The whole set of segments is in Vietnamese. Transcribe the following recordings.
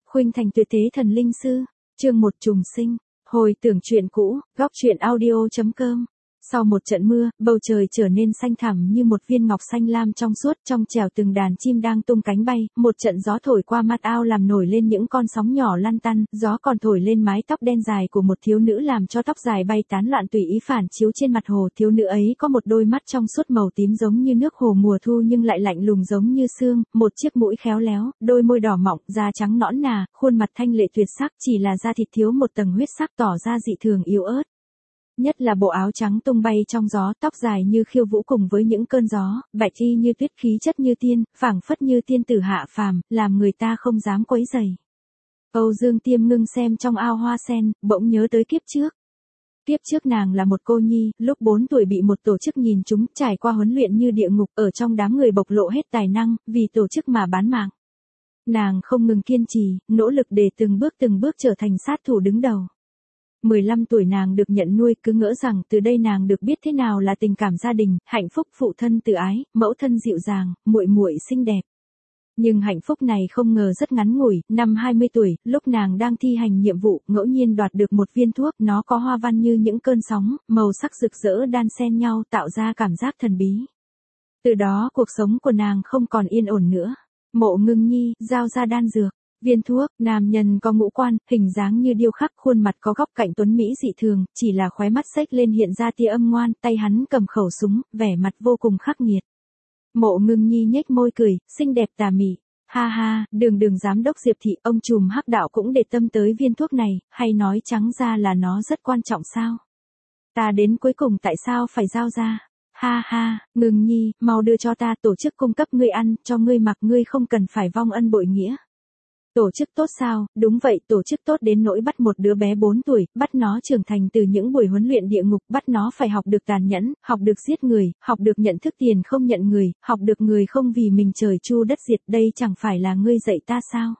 Khuynh Thành tuyệt thế thần linh sư, chương 1 trùng sinh, hồi tưởng chuyện cũ, góc truyện audio.com. Sau một trận mưa, bầu trời trở nên xanh thẳm như một viên ngọc xanh lam trong suốt, trong trẻo từng đàn chim đang tung cánh bay, một trận gió thổi qua mặt ao làm nổi lên những con sóng nhỏ lăn tăn, gió còn thổi lên mái tóc đen dài của một thiếu nữ làm cho tóc dài bay tán loạn tùy ý phản chiếu trên mặt hồ. Thiếu nữ ấy có một đôi mắt trong suốt màu tím giống như nước hồ mùa thu nhưng lại lạnh lùng giống như sương, một chiếc mũi khéo léo, đôi môi đỏ mọng, da trắng nõn nà, khuôn mặt thanh lệ tuyệt sắc, chỉ là da thịt thiếu một tầng huyết sắc tỏ ra dị thường yếu ớt. Nhất là bộ áo trắng tung bay trong gió, tóc dài như khiêu vũ cùng với những cơn gió, bạch y như tuyết, khí chất như tiên, phảng phất như tiên tử hạ phàm, làm người ta không dám quấy rầy. Âu Dương Tiêm ngưng xem trong ao hoa sen, bỗng nhớ tới kiếp trước. Kiếp trước nàng là một cô nhi, lúc 4 tuổi bị một tổ chức nhìn trúng, trải qua huấn luyện như địa ngục, ở trong đám người bộc lộ hết tài năng, vì tổ chức mà bán mạng. Nàng không ngừng kiên trì, nỗ lực để từng bước trở thành sát thủ đứng đầu. 15 tuổi nàng được nhận nuôi, cứ ngỡ rằng từ đây nàng được biết thế nào là tình cảm gia đình, hạnh phúc, phụ thân từ ái, mẫu thân dịu dàng, muội muội xinh đẹp. Nhưng hạnh phúc này không ngờ rất ngắn ngủi, năm 20 tuổi, lúc nàng đang thi hành nhiệm vụ, ngẫu nhiên đoạt được một viên thuốc, nó có hoa văn như những cơn sóng, màu sắc rực rỡ đan xen nhau tạo ra cảm giác thần bí. Từ đó cuộc sống của nàng không còn yên ổn nữa. Mộ Ngưng Nhi, giao ra đan dược. Viên thuốc, nam nhân có ngũ quan, hình dáng như điêu khắc, khuôn mặt có góc cạnh tuấn mỹ dị thường, chỉ là khóe mắt xếch lên hiện ra tia âm ngoan, tay hắn cầm khẩu súng, vẻ mặt vô cùng khắc nghiệt. Mộ Ngưng Nhi nhếch môi cười, xinh đẹp tà mị. Ha ha, đường giám đốc Diệp thị, ông trùm hắc đạo cũng để tâm tới viên thuốc này, hay nói trắng ra là nó rất quan trọng sao? Ta đến cuối cùng tại sao phải giao ra? Ha ha, Ngưng Nhi, mau đưa cho ta, tổ chức cung cấp ngươi ăn, cho ngươi mặc, ngươi không cần phải vong ân bội nghĩa. Tổ chức tốt sao? Đúng vậy, tổ chức tốt đến nỗi bắt một đứa bé 4 tuổi, bắt nó trưởng thành từ những buổi huấn luyện địa ngục, bắt nó phải học được tàn nhẫn, học được giết người, học được nhận thức tiền không nhận người, học được người không vì mình trời chu đất diệt, đây chẳng phải là ngươi dạy ta sao?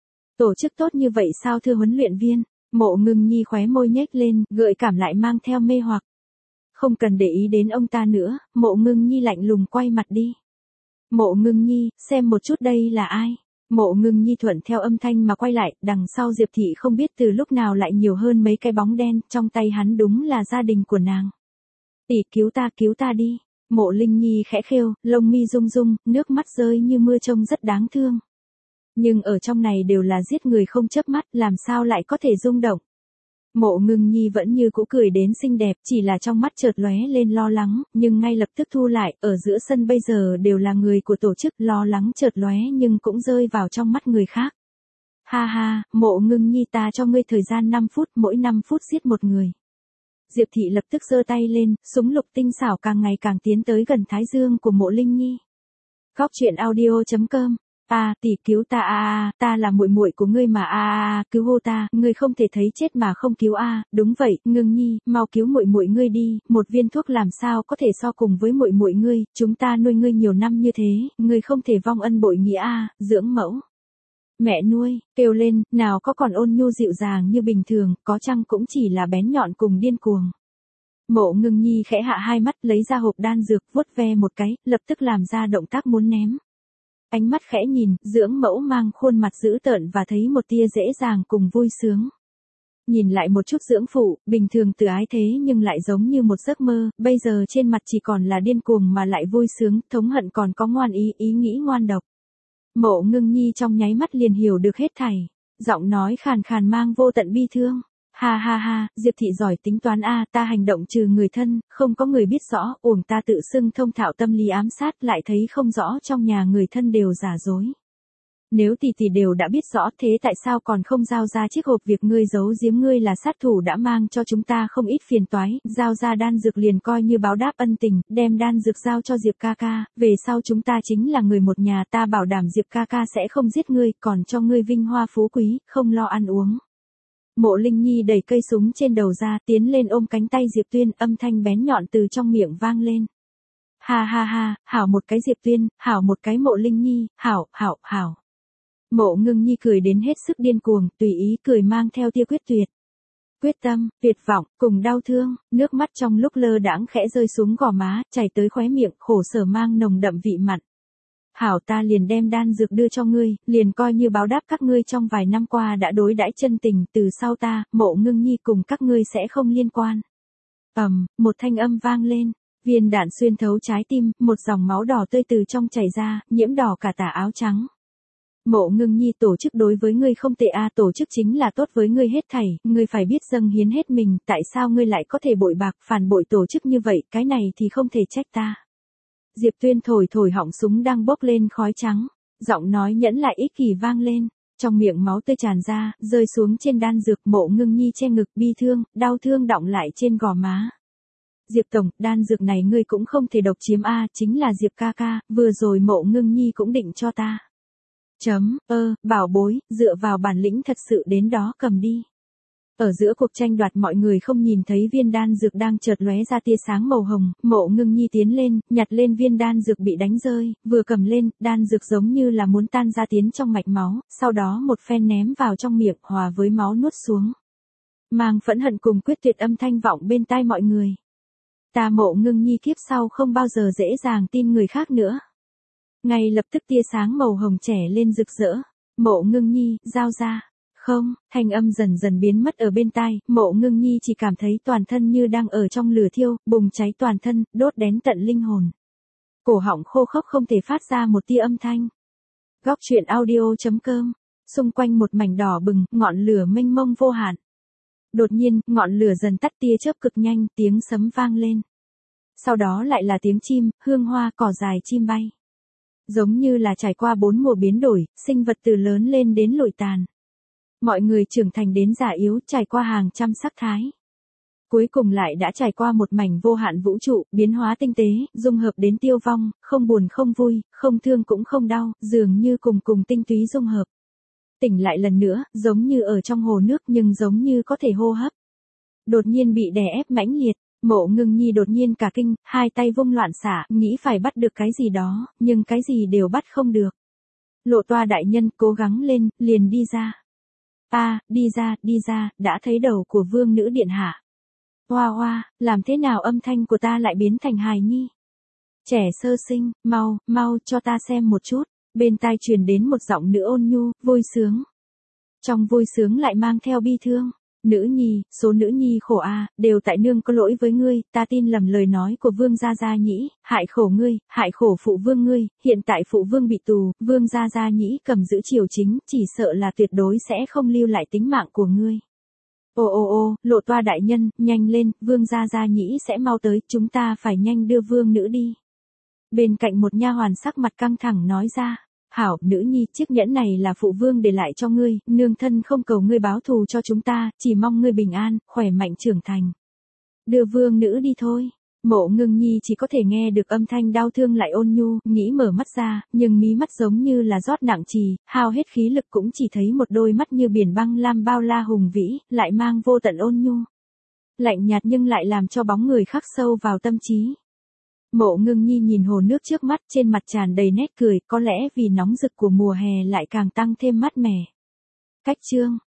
Tổ chức tốt như vậy sao thưa huấn luyện viên? Mộ Ngưng Nhi khóe môi nhếch lên, gợi cảm lại mang theo mê hoặc. Không cần để ý đến ông ta nữa, Mộ Ngưng Nhi lạnh lùng quay mặt đi. Mộ Ngưng Nhi, xem một chút đây là ai? Mộ Ngưng Nhi thuận theo âm thanh mà quay lại, đằng sau Diệp thị không biết từ lúc nào lại nhiều hơn mấy cái bóng đen, trong tay hắn đúng là gia đình của nàng. Tỷ cứu ta đi. Mộ Linh Nhi khẽ khêu, lông mi rung rung, nước mắt rơi như mưa trông rất đáng thương. Nhưng ở trong này đều là giết người không chớp mắt, làm sao lại có thể rung động. Mộ Ngưng Nhi vẫn như cũ cười đến xinh đẹp, chỉ là trong mắt chợt lóe lên lo lắng, nhưng ngay lập tức thu lại, ở giữa sân bây giờ đều là người của tổ chức, lo lắng chợt lóe nhưng cũng rơi vào trong mắt người khác. Ha ha, Mộ Ngưng Nhi, ta cho ngươi thời gian 5 phút, mỗi 5 phút giết một người. Diệp thị lập tức giơ tay lên, súng lục tinh xảo càng ngày càng tiến tới gần thái dương của Mộ Linh Nhi. Góc truyện audio.com. Tỷ cứu ta ta là muội muội của ngươi mà cứu hô ta, ngươi không thể thấy chết mà không cứu đúng vậy, Ngưng Nhi, mau cứu muội muội ngươi đi, một viên thuốc làm sao có thể so cùng với muội muội ngươi, chúng ta nuôi ngươi nhiều năm như thế, ngươi không thể vong ân bội nghĩa dưỡng mẫu. Mẹ nuôi, kêu lên, nào có còn ôn nhu dịu dàng như bình thường, có chăng cũng chỉ là bén nhọn cùng điên cuồng. Mộ Ngưng Nhi khẽ hạ hai mắt, lấy ra hộp đan dược, vuốt ve một cái, lập tức làm ra động tác muốn ném. Ánh mắt khẽ nhìn, dưỡng mẫu mang khuôn mặt dữ tợn và thấy một tia dễ dàng cùng vui sướng. Nhìn lại một chút dưỡng phụ, bình thường từ ái thế nhưng lại giống như một giấc mơ, bây giờ trên mặt chỉ còn là điên cuồng mà lại vui sướng, thống hận còn có ngoan ý nghĩ ngoan độc. Mộ Ngưng Nhi trong nháy mắt liền hiểu được hết thảy, giọng nói khàn khàn mang vô tận bi thương. Ha ha ha, Diệp thị giỏi tính toán ta hành động trừ người thân, không có người biết rõ, uổng ta tự xưng thông thạo tâm lý ám sát, lại thấy không rõ trong nhà người thân đều giả dối. Nếu tỷ đều đã biết rõ, thế tại sao còn không giao ra chiếc hộp, việc ngươi giấu giếm, ngươi là sát thủ đã mang cho chúng ta không ít phiền toái, giao ra đan dược liền coi như báo đáp ân tình, đem đan dược giao cho Diệp ca ca, về sau chúng ta chính là người một nhà, ta bảo đảm Diệp ca ca sẽ không giết ngươi, còn cho ngươi vinh hoa phú quý, không lo ăn uống. Mộ Linh Nhi đẩy cây súng trên đầu ra, tiến lên ôm cánh tay Diệp Tuyên, âm thanh bén nhọn từ trong miệng vang lên. Ha ha ha, hảo một cái Diệp Tuyên, hảo một cái Mộ Linh Nhi, hảo. Mộ Ngưng Nhi cười đến hết sức điên cuồng, tùy ý cười mang theo tia quyết tuyệt. Quyết tâm, tuyệt vọng, cùng đau thương, nước mắt trong lúc lơ đãng khẽ rơi xuống gò má, chảy tới khóe miệng, khổ sở mang nồng đậm vị mặn. hảo ta liền đem đan dược đưa cho ngươi, liền coi như báo đáp các ngươi trong vài năm qua đã đối đãi chân tình, từ sau ta, Mộ Ngưng Nhi cùng các ngươi sẽ không liên quan. Một thanh âm vang lên, viên đạn xuyên thấu trái tim, một dòng máu đỏ tươi từ trong chảy ra, nhiễm đỏ cả tà áo trắng. Mộ Ngưng Nhi, tổ chức đối với ngươi không tệ a, tổ chức chính là tốt với ngươi hết thảy, ngươi phải biết dâng hiến hết mình, tại sao ngươi lại có thể bội bạc, phản bội tổ chức như vậy, cái này thì không thể trách ta. Diệp Tuyên thổi thổi họng súng đang bốc lên khói trắng, giọng nói nhẫn lại ích kỷ vang lên, trong miệng máu tươi tràn ra, rơi xuống trên đan dược. Mộ Ngưng Nhi che ngực bi thương, đau thương đọng lại trên gò má. Diệp tổng, đan dược này ngươi cũng không thể độc chiếm a, chính là Diệp ca ca, vừa rồi Mộ Ngưng Nhi cũng định cho ta. Bảo bối, dựa vào bản lĩnh thật sự đến đó cầm đi. Ở giữa cuộc tranh đoạt mọi người không nhìn thấy viên đan dược đang chợt lóe ra tia sáng màu hồng, Mộ Ngưng Nhi tiến lên, nhặt lên viên đan dược bị đánh rơi, vừa cầm lên, đan dược giống như là muốn tan ra tiến trong mạch máu, sau đó một phen ném vào trong miệng, hòa với máu nuốt xuống. Mang phẫn hận cùng quyết tuyệt âm thanh vọng bên tai mọi người. Ta Mộ Ngưng Nhi kiếp sau không bao giờ dễ dàng tin người khác nữa. Ngay lập tức tia sáng màu hồng trẻ lên rực rỡ. Mộ Ngưng Nhi, giao ra. Không, thanh âm dần dần biến mất ở bên tai, Mộ Ngưng Nhi chỉ cảm thấy toàn thân như đang ở trong lửa thiêu, bùng cháy toàn thân, đốt đến tận linh hồn. Cổ họng khô khốc không thể phát ra một tia âm thanh. Góc truyện audio.com. Xung quanh một mảnh đỏ bừng, ngọn lửa mênh mông vô hạn. Đột nhiên, ngọn lửa dần tắt, tia chớp cực nhanh, tiếng sấm vang lên. Sau đó lại là tiếng chim, hương hoa, cỏ dài chim bay. Giống như là trải qua 4 mùa biến đổi, sinh vật từ lớn lên đến lụi tàn. Mọi người trưởng thành đến già yếu, trải qua hàng trăm sắc thái. Cuối cùng lại đã trải qua một mảnh vô hạn vũ trụ, biến hóa tinh tế, dung hợp đến tiêu vong, không buồn không vui, không thương cũng không đau, dường như cùng tinh túy dung hợp. Tỉnh lại lần nữa, giống như ở trong hồ nước nhưng giống như có thể hô hấp. Đột nhiên bị đè ép mãnh liệt. Mộ Ngưng Nhi đột nhiên cả kinh, hai tay vung loạn xả, nghĩ phải bắt được cái gì đó, nhưng cái gì đều bắt không được. Lộ Toa đại nhân cố gắng lên, liền đi ra. Đi ra, đã thấy đầu của vương nữ điện hạ. Hoa, làm thế nào âm thanh của ta lại biến thành hài nhi? Trẻ sơ sinh, mau, cho ta xem một chút. Bên tai truyền đến một giọng nữ ôn nhu, vui sướng. Trong vui sướng lại mang theo bi thương. Nữ nhi, số nữ nhi khổ a, đều tại nương có lỗi với ngươi, ta tin lầm lời nói của vương gia gia nhĩ, hại khổ ngươi, hại khổ phụ vương ngươi, hiện tại phụ vương bị tù, vương gia gia nhĩ cầm giữ triều chính, chỉ sợ là tuyệt đối sẽ không lưu lại tính mạng của ngươi. Lộ Toa đại nhân, nhanh lên, vương gia gia nhĩ sẽ mau tới, chúng ta phải nhanh đưa vương nữ đi. Bên cạnh một nha hoàn sắc mặt căng thẳng nói ra. Hảo, nữ nhi, chiếc nhẫn này là phụ vương để lại cho ngươi, nương thân không cầu ngươi báo thù cho chúng ta, chỉ mong ngươi bình an, khỏe mạnh trưởng thành. Đưa vương nữ đi thôi. Mộ Ngưng Nhi chỉ có thể nghe được âm thanh đau thương lại ôn nhu, nghĩ mở mắt ra, nhưng mí mắt giống như là rót nặng trì, hao hết khí lực cũng chỉ thấy một đôi mắt như biển băng lam bao la hùng vĩ, lại mang vô tận ôn nhu. Lạnh nhạt nhưng lại làm cho bóng người khắc sâu vào tâm trí. Mộ Ngưng Nhi nhìn hồ nước trước mắt, trên mặt tràn đầy nét cười, có lẽ vì nóng rực của mùa hè lại càng tăng thêm mát mẻ. Cách chương